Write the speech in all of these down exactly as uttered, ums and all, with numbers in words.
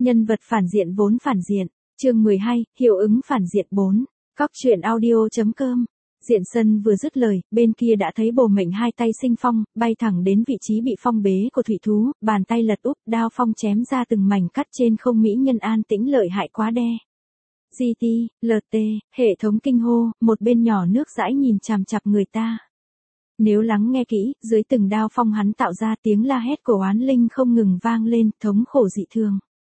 Nhân vật phản diện vốn phản diện. Chương mười hai, hiệu ứng phản diện bốn. Cóc truyện audio chấm com. Diện Sân vừa dứt lời, bên kia đã thấy bồ mệnh hai tay sinh phong, bay thẳng đến vị trí bị phong bế của thủy thú, bàn tay lật úp, đao phong chém ra từng mảnh cắt trên không mỹ nhân an tĩnh lợi hại quá đe. giê tê, lờ tê, hệ thống kinh hô, một bên nhỏ nước dãi nhìn chằm chằm người ta. Nếu lắng nghe kỹ, dưới từng đao phong hắn tạo ra tiếng la hét của oán linh không ngừng vang lên, thống khổ dị thường.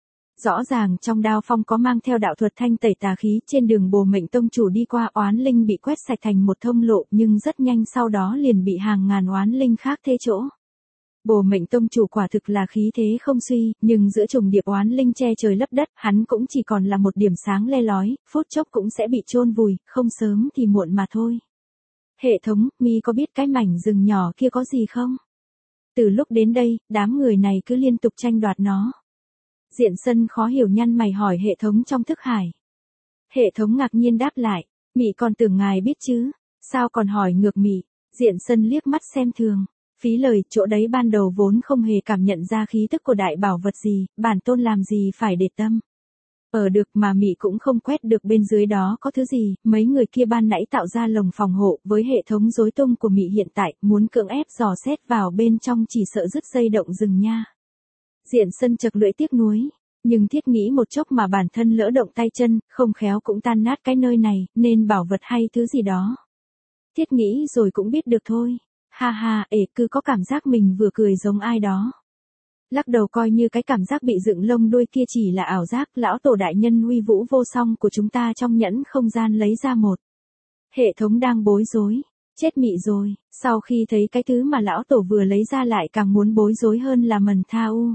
Rõ ràng trong đao phong có mang theo đạo thuật thanh tẩy tà khí, trên đường bồ mệnh tông chủ đi qua oán linh bị quét sạch thành một thông lộ, nhưng rất nhanh sau đó liền bị hàng ngàn oán linh khác thế chỗ. Bồ mệnh tông chủ quả thực là khí thế không suy, nhưng giữa trùng điệp oán linh che trời lấp đất, hắn cũng chỉ còn là một điểm sáng le lói, phút chốc cũng sẽ bị chôn vùi, không sớm thì muộn mà thôi. Hệ thống, mi có biết cái mảnh rừng nhỏ kia có gì không? Từ lúc đến đây, đám người này cứ liên tục tranh đoạt nó. Diện Sân khó hiểu nhăn mày hỏi hệ thống trong thức hải. Hệ thống ngạc nhiên đáp lại, mị còn tưởng ngài biết chứ, sao còn hỏi ngược mị? Diện Sân liếc mắt xem thường, phí lời, chỗ đấy ban đầu vốn không hề cảm nhận ra khí tức của đại bảo vật gì, bản tôn làm gì phải để tâm. Ở được mà mị cũng không quét được bên dưới đó có thứ gì, mấy người kia ban nãy tạo ra lồng phòng hộ, với hệ thống rối tung của mị hiện tại, muốn cưỡng ép dò xét vào bên trong chỉ sợ dứt dây động rừng nha. Diện Sân chật lưỡi tiếc nuối, nhưng thiết nghĩ một chốc mà bản thân lỡ động tay chân, không khéo cũng tan nát cái nơi này, nên bảo vật hay thứ gì đó. Thiết nghĩ rồi cũng biết được thôi, ha ha, ể cứ có cảm giác mình vừa cười giống ai đó. Lắc đầu coi như cái cảm giác bị dựng lông đuôi kia chỉ là ảo giác, lão tổ đại nhân uy vũ vô song của chúng ta trong nhẫn không gian lấy ra một. Hệ thống đang bối rối, chết mị rồi, sau khi thấy cái thứ mà lão tổ vừa lấy ra lại càng muốn bối rối hơn là mần tha u.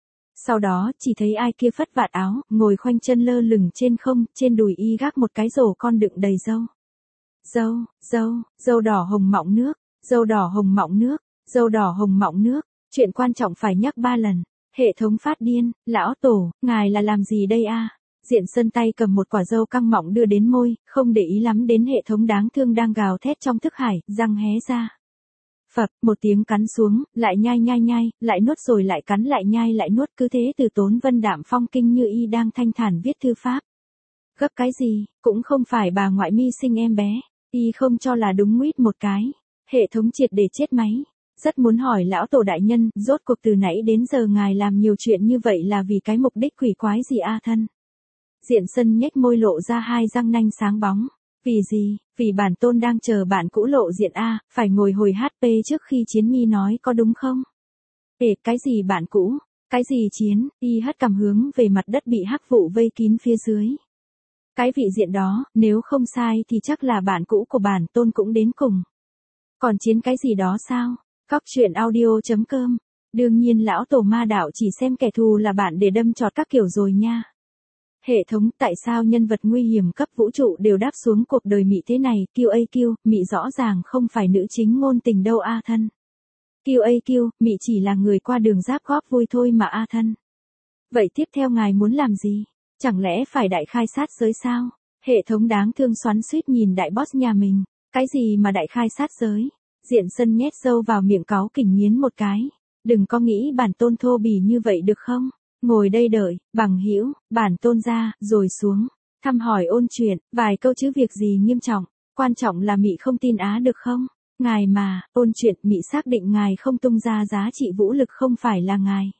Sau đó, chỉ thấy ai kia phất vạt áo, ngồi khoanh chân lơ lửng trên không, trên đùi y gác một cái rổ con đựng đầy dâu. Dâu, dâu, dâu đỏ hồng mọng nước, dâu đỏ hồng mọng nước, dâu đỏ hồng mọng nước, chuyện quan trọng phải nhắc ba lần. Hệ thống phát điên, lão tổ, ngài là làm gì đây a? Diện Sân tay cầm một quả dâu căng mọng đưa đến môi, không để ý lắm đến hệ thống đáng thương đang gào thét trong thức hải, răng hé ra. Phập, một tiếng cắn xuống, lại nhai nhai nhai, lại nuốt rồi lại cắn lại nhai lại nuốt, cứ thế từ tốn vân đạm phong kinh như y đang thanh thản viết thư pháp. Gấp cái gì, cũng không phải bà ngoại mi sinh em bé, y không cho là đúng nguyết một cái. Hệ thống triệt để chết máy. Rất muốn hỏi lão tổ đại nhân, rốt cuộc từ nãy đến giờ ngài làm nhiều chuyện như vậy là vì cái mục đích quỷ quái gì a thân? Diện Sân nhếch môi lộ ra hai răng nanh sáng bóng. Vì gì? Vì bản tôn đang chờ bạn cũ lộ diện a, phải ngồi hồi hát pê trước khi chiến mi nói có đúng không? Ê, cái gì bạn cũ? Cái gì chiến? Y hất cằm hướng về mặt đất bị hắc vụ vây kín phía dưới. Cái vị diện đó, nếu không sai thì chắc là bạn cũ của bản tôn cũng đến cùng. Còn chiến cái gì đó sao? Cóc truyện audio chấm com. Đương nhiên lão tổ ma đạo chỉ xem kẻ thù là bạn để đâm chọt các kiểu rồi nha. Hệ thống, tại sao nhân vật nguy hiểm cấp vũ trụ đều đáp xuống cuộc đời mị thế này? Kiu ây kiu, mị rõ ràng không phải nữ chính ngôn tình đâu a thân. Kiu ây kiu, mị chỉ là người qua đường giáp góp vui thôi mà a thân. Vậy tiếp theo ngài muốn làm gì? Chẳng lẽ phải đại khai sát giới sao? Hệ thống đáng thương xoắn xuýt nhìn đại boss nhà mình. Cái gì mà đại khai sát giới? Diện Sân nhét dâu vào miệng cáu kỉnh nghiến một cái. Đừng có nghĩ bản tôn thô bỉ như vậy được không? Ngồi đây đợi, bằng hữu, bản tôn ra, rồi xuống. Thăm hỏi ôn chuyện, vài câu chứ việc gì nghiêm trọng. Quan trọng là mị không tin á được không? Ngài mà, ôn chuyện, mị xác định ngài không tung ra giá trị vũ lực không phải là ngài.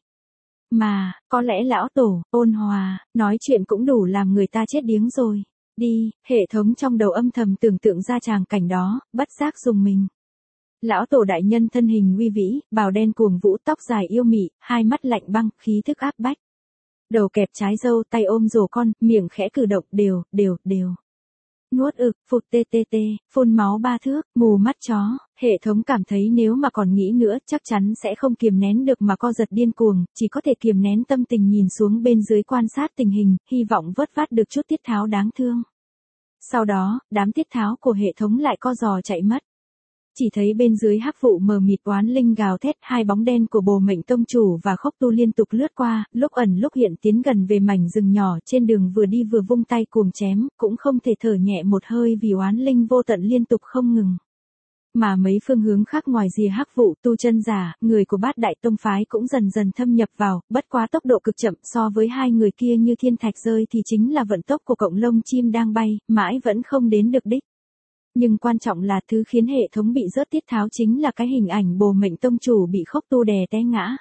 Mà, có lẽ lão tổ, ôn hòa, nói chuyện cũng đủ làm người ta chết điếng rồi. Đi, hệ thống trong đầu âm thầm tưởng tượng ra tràng cảnh đó, bất giác dùng mình. Lão tổ đại nhân thân hình uy vĩ, bào đen cuồng vũ, tóc dài yêu mị, hai mắt lạnh băng, khí thức áp bách. Đầu kẹp trái dâu, tay ôm rổ con, miệng khẽ cử động, đều, đều, đều. Nuốt ực, phụt tê tê tê, phun máu ba thước, mù mắt chó. Hệ thống cảm thấy nếu mà còn nghĩ nữa chắc chắn sẽ không kiềm nén được mà co giật điên cuồng, chỉ có thể kiềm nén tâm tình nhìn xuống bên dưới quan sát tình hình, hy vọng vớt vát được chút tiết tháo đáng thương. Sau đó, đám tiết tháo của hệ thống lại co giò chạy mất. Chỉ thấy bên dưới hắc vụ mờ mịt oán linh gào thét, hai bóng đen của bồ mệnh tông chủ và khốc tu liên tục lướt qua, lúc ẩn lúc hiện tiến gần về mảnh rừng nhỏ trên đường, vừa đi vừa vung tay cuồng chém, cũng không thể thở nhẹ một hơi vì oán linh vô tận liên tục không ngừng. Mà mấy phương hướng khác ngoài rìa hắc vụ, tu chân giả, người của bát đại tông phái cũng dần dần thâm nhập vào, bất quá tốc độ cực chậm so với hai người kia như thiên thạch rơi thì chính là vận tốc của cọng lông chim đang bay, mãi vẫn không đến được đích. Nhưng quan trọng là thứ khiến hệ thống bị rớt tiết tháo chính là cái hình ảnh bồ mệnh tông chủ bị khốc tu đè té ngã.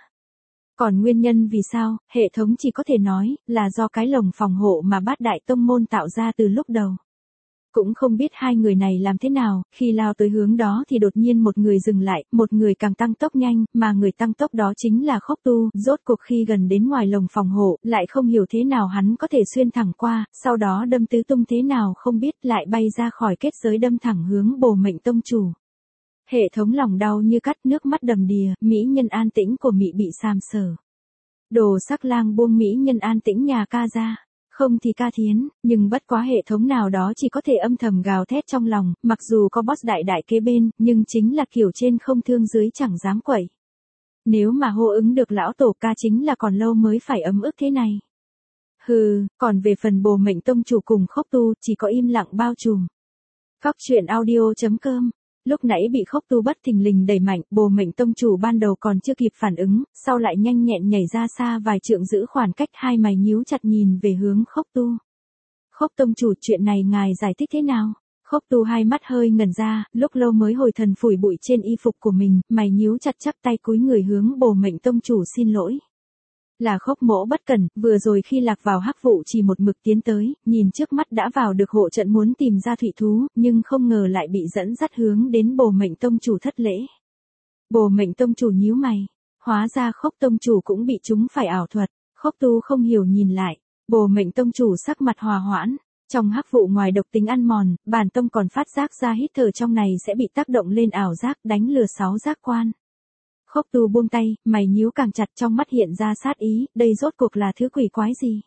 Còn nguyên nhân vì sao, hệ thống chỉ có thể nói là do cái lồng phòng hộ mà bát đại tông môn tạo ra từ lúc đầu. Cũng không biết hai người này làm thế nào, khi lao tới hướng đó thì đột nhiên một người dừng lại, một người càng tăng tốc nhanh, mà người tăng tốc đó chính là khốc tu, rốt cuộc khi gần đến ngoài lồng phòng hộ, lại không hiểu thế nào hắn có thể xuyên thẳng qua, sau đó đâm tứ tung thế nào không biết lại bay ra khỏi kết giới đâm thẳng hướng bồ mệnh tông chủ. Hệ thống lòng đau như cắt, nước mắt đầm đìa, mỹ nhân an tĩnh của Mị bị sàm sờ. Đồ sắc lang buông mỹ nhân an tĩnh nhà ca ra. Không thì ca thiến, nhưng bất quá hệ thống nào đó chỉ có thể âm thầm gào thét trong lòng, mặc dù có boss đại đại kế bên, nhưng chính là kiểu trên không thương dưới chẳng dám quẩy. Nếu mà hô ứng được lão tổ ca chính là còn lâu mới phải ấm ức thế này. Hừ, còn về phần bồ mệnh tông chủ cùng khốc tu, chỉ có im lặng bao trùm. Cóc truyện audio chấm com. Lúc nãy bị khốc tu bất thình lình đẩy mạnh, bồ mệnh tông chủ ban đầu còn chưa kịp phản ứng, sau lại nhanh nhẹn nhảy ra xa vài trượng giữ khoảng cách, hai mày nhíu chặt nhìn về hướng khốc tu. Khốc tông chủ, chuyện này ngài giải thích thế nào? Khốc tu hai mắt hơi ngẩn ra, lúc lâu mới hồi thần phủi bụi trên y phục của mình, mày nhíu chặt chắp tay cúi người hướng bồ mệnh tông chủ xin lỗi. Là khốc mỗ bất cẩn, vừa rồi khi lạc vào hắc vụ chỉ một mực tiến tới, nhìn trước mắt đã vào được hộ trận muốn tìm ra thủy thú, nhưng không ngờ lại bị dẫn dắt hướng đến bồ mệnh tông chủ thất lễ. Bồ mệnh tông chủ nhíu mày, hóa ra khốc tông chủ cũng bị chúng phải ảo thuật, khốc tu không hiểu nhìn lại, bồ mệnh tông chủ sắc mặt hòa hoãn. Trong hắc vụ ngoài độc tính ăn mòn, bản tông còn phát giác ra hít thở trong này sẽ bị tác động lên ảo giác đánh lừa sáu giác quan. Khốc tu buông tay, mày nhíu càng chặt, trong mắt hiện ra sát ý, đây rốt cuộc là thứ quỷ quái gì?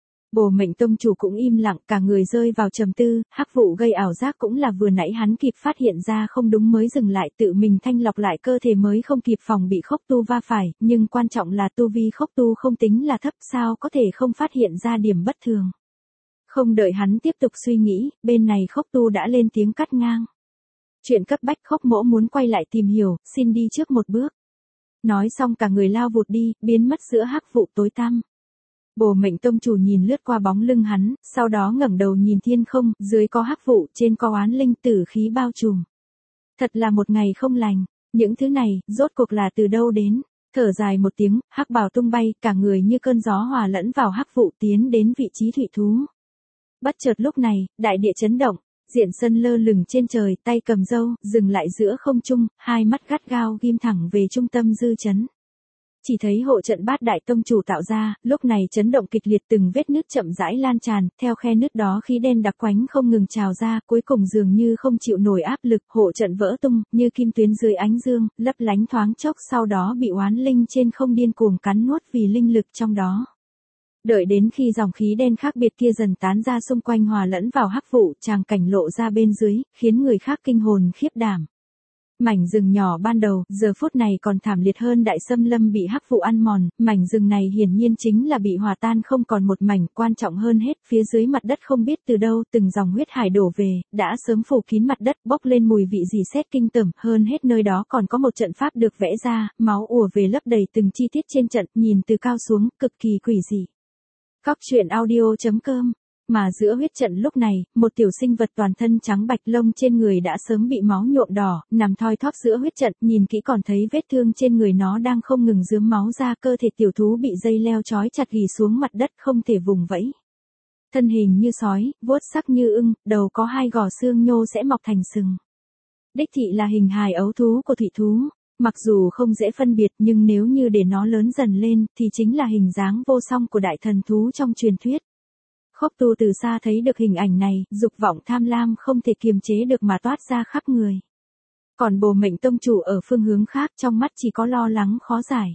Bồ mệnh tông chủ cũng im lặng, cả người rơi vào trầm tư, hắc vụ gây ảo giác cũng là vừa nãy hắn kịp phát hiện ra không đúng mới dừng lại, tự mình thanh lọc lại cơ thể mới không kịp phòng bị khốc tu va phải, nhưng quan trọng là tu vi khốc tu không tính là thấp, sao có thể không phát hiện ra điểm bất thường. Không đợi hắn tiếp tục suy nghĩ, bên này khốc tu đã lên tiếng cắt ngang. Chuyện cấp bách, khốc mỗ muốn quay lại tìm hiểu, xin đi trước một bước. Nói xong cả người lao vụt đi, biến mất giữa hắc vụ tối tăm. Bồ mệnh tông chủ nhìn lướt qua bóng lưng hắn, sau đó ngẩng đầu nhìn thiên không, dưới có hắc vụ, trên có oán linh tử khí bao trùm. Thật là một ngày không lành, những thứ này, rốt cuộc là từ đâu đến? Thở dài một tiếng, hắc bào tung bay, cả người như cơn gió hòa lẫn vào hắc vụ tiến đến vị trí thủy thú. Bất chợt lúc này, đại địa chấn động. Diện Sân lơ lửng trên trời, tay cầm dâu, dừng lại giữa không trung, hai mắt gắt gao ghim thẳng về trung tâm dư chấn. Chỉ thấy hộ trận bát đại tông chủ tạo ra, lúc này chấn động kịch liệt, từng vết nứt chậm rãi lan tràn, theo khe nứt đó khí đen đặc quánh không ngừng trào ra, cuối cùng dường như không chịu nổi áp lực, hộ trận vỡ tung, như kim tuyến dưới ánh dương, lấp lánh thoáng chốc, sau đó bị oán linh trên không điên cuồng cắn nuốt vì linh lực trong đó. Đợi đến khi dòng khí đen khác biệt kia dần tán ra xung quanh hòa lẫn vào hắc vụ, tràng cảnh lộ ra bên dưới, khiến người khác kinh hồn khiếp đảm. Mảnh rừng nhỏ ban đầu, giờ phút này còn thảm liệt hơn đại xâm lâm bị hắc vụ ăn mòn, mảnh rừng này hiển nhiên chính là bị hòa tan không còn một mảnh, quan trọng hơn hết, phía dưới mặt đất không biết từ đâu, từng dòng huyết hải đổ về, đã sớm phủ kín mặt đất, bốc lên mùi vị dì xét kinh tởm, hơn hết nơi đó còn có một trận pháp được vẽ ra, máu ùa về lấp đầy từng chi tiết trên trận, nhìn từ cao xuống, cực kỳ quỷ dị. Cóc truyện audio chấm com. Mà giữa huyết trận lúc này, một tiểu sinh vật toàn thân trắng bạch, lông trên người đã sớm bị máu nhuộm đỏ, nằm thoi thóp giữa huyết trận, nhìn kỹ còn thấy vết thương trên người nó đang không ngừng rướm máu ra, cơ thể tiểu thú bị dây leo trói chặt ghì xuống mặt đất không thể vùng vẫy. Thân hình như sói, vuốt sắc như ưng, đầu có hai gò xương nhô sẽ mọc thành sừng. Đích thị là hình hài ấu thú của thủy thú. Mặc dù không dễ phân biệt nhưng nếu như để nó lớn dần lên thì chính là hình dáng vô song của đại thần thú trong truyền thuyết. Khốc tu từ xa thấy được hình ảnh này, dục vọng tham lam không thể kiềm chế được mà toát ra khắp người. Còn bồ mệnh tông chủ ở phương hướng khác, trong mắt chỉ có lo lắng khó giải.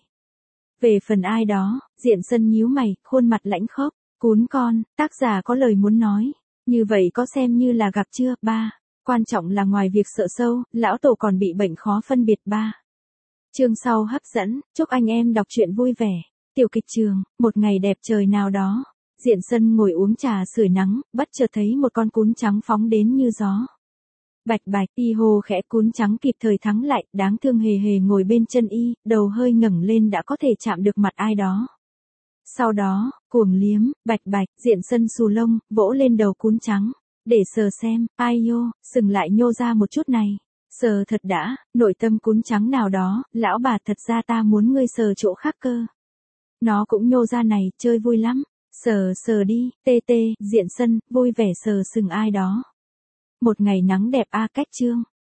Về phần ai đó, Diện Sân nhíu mày, khuôn mặt lãnh khốc, cún con, tác giả có lời muốn nói. Như vậy có xem như là gặp chưa? Ba. Quan trọng là ngoài việc sợ sâu, lão tổ còn bị bệnh khó phân biệt. Ba. Chương sau hấp dẫn, chúc anh em đọc truyện vui vẻ. Tiểu kịch trường, một ngày đẹp trời nào đó. Diện Sân ngồi uống trà sưởi nắng, bất chợt thấy một con cún trắng phóng đến như gió. Bạch bạch, y hô khẽ, cún trắng kịp thời thắng lại, đáng thương hề hề ngồi bên chân y, đầu hơi ngẩng lên đã có thể chạm được mặt ai đó. Sau đó, cuồng liếm, bạch bạch, Diện Sân xù lông, vỗ lên đầu cún trắng. Để sờ xem, ai nhô, sừng lại nhô ra một chút này. Sờ thật đã, nội tâm cún trắng nào đó, lão bà thật ra ta muốn ngươi sờ chỗ khác cơ. Nó cũng nhô ra này, chơi vui lắm. Sờ sờ đi, tê tê, Diện Sân, vui vẻ sờ sừng ai đó. Một ngày nắng đẹp a cách chương.